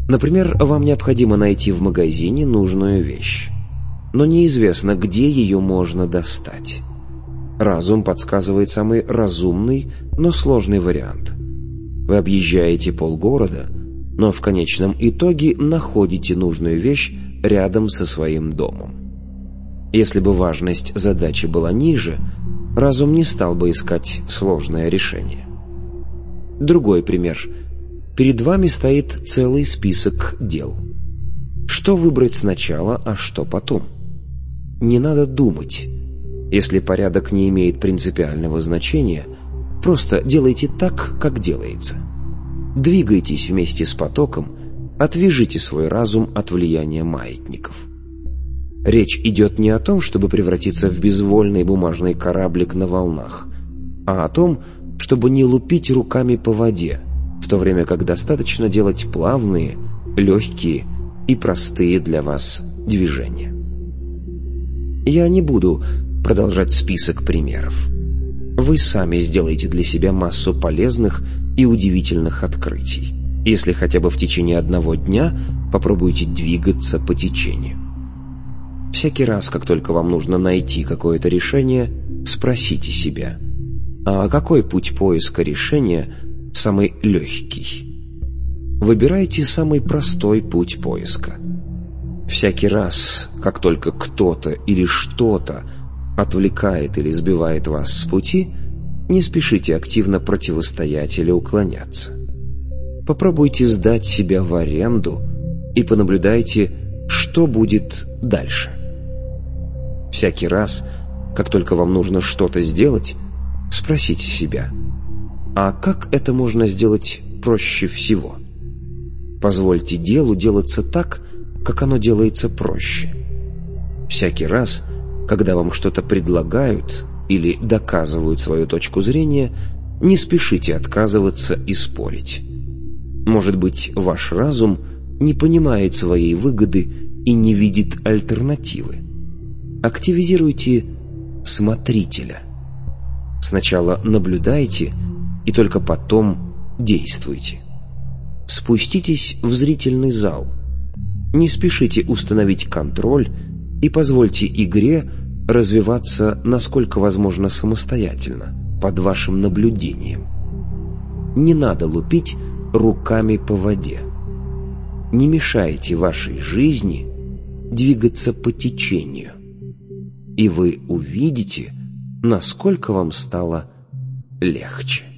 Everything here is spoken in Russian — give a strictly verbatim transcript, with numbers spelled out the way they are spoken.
Например, вам необходимо найти в магазине нужную вещь, но неизвестно, где ее можно достать. Разум подсказывает самый разумный, но сложный вариант. Вы объезжаете полгорода, но в конечном итоге находите нужную вещь рядом со своим домом. Если бы важность задачи была ниже, разум не стал бы искать сложное решение. Другой пример. Перед вами стоит целый список дел. Что выбрать сначала, а что потом? Не надо думать. Если порядок не имеет принципиального значения, просто делайте так, как делается. Двигайтесь вместе с потоком, отвяжите свой разум от влияния маятников. Речь идет не о том, чтобы превратиться в безвольный бумажный кораблик на волнах, а о том, чтобы не лупить руками по воде, в то время как достаточно делать плавные, легкие и простые для вас движения. Я не буду продолжать список примеров. Вы сами сделаете для себя массу полезных и удивительных открытий, если хотя бы в течение одного дня попробуйте двигаться по течению. Всякий раз, как только вам нужно найти какое-то решение, спросите себя: а какой путь поиска решения самый легкий? Выбирайте самый простой путь поиска. Всякий раз, как только кто-то или что-то отвлекает или сбивает вас с пути, не спешите активно противостоять или уклоняться. Попробуйте сдать себя в аренду и понаблюдайте, что будет дальше. Всякий раз, как только вам нужно что-то сделать, спросите себя: а как это можно сделать проще всего? Позвольте делу делаться так, как оно делается проще. Всякий раз, когда вам что-то предлагают или доказывают свою точку зрения, не спешите отказываться и спорить. Может быть, ваш разум не понимает своей выгоды и не видит альтернативы. Активизируйте смотрителя. Сначала наблюдайте и только потом действуйте. Спуститесь в зрительный зал. Не спешите установить контроль и позвольте игре развиваться насколько возможно самостоятельно, под вашим наблюдением. Не надо лупить руками по воде. Не мешайте вашей жизни двигаться по течению, и вы увидите, насколько вам стало легче.